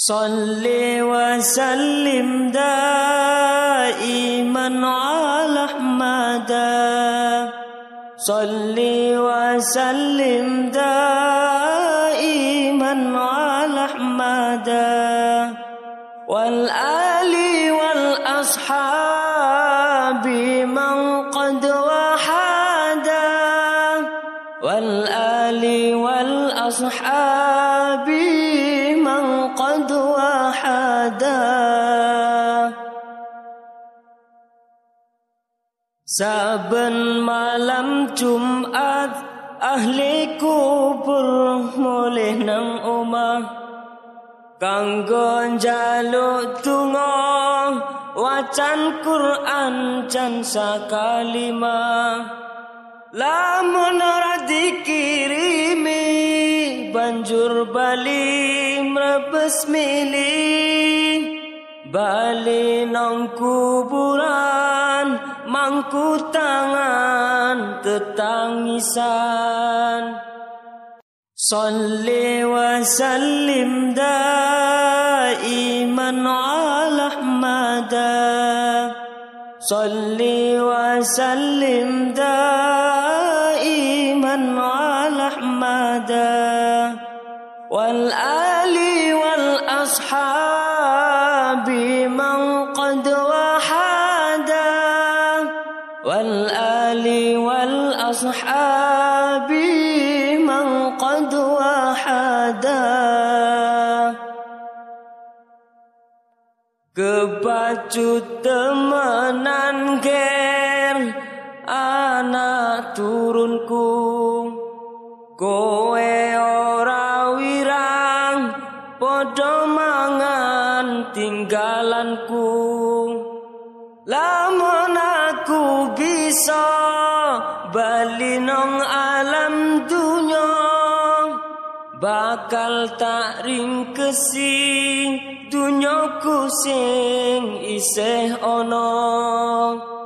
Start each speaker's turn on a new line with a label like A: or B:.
A: Salli wa sallim daiman ala Ahmada. Salli wa sallim daiman ala Ahmada. Wal ali wal ashabi man qad wahada. Wal ali wal ashabi قد وحدا. Saben malam Jumat ahli kubur mulih nang omah kanggo njaluk donga wacan Quran jan sakalimah. Lamun ora dikirimi banjur bali mrebes milih bali nang kuburan mangku tangan tetangisan. Salli wa sallim daiman ala Ahmada. Salli wa sallim daiman ala Ahmada. Wal ali wal ashabi man qad wahada. Wal ali wal ashabi man qad wahada. Kebacut temenan ger anak turunku, kowe ora wirang padha mangan tinggalanku. Lamun aku bisa bali nang alam dunya bakal tak ringkesi dunyaku sing isih ana.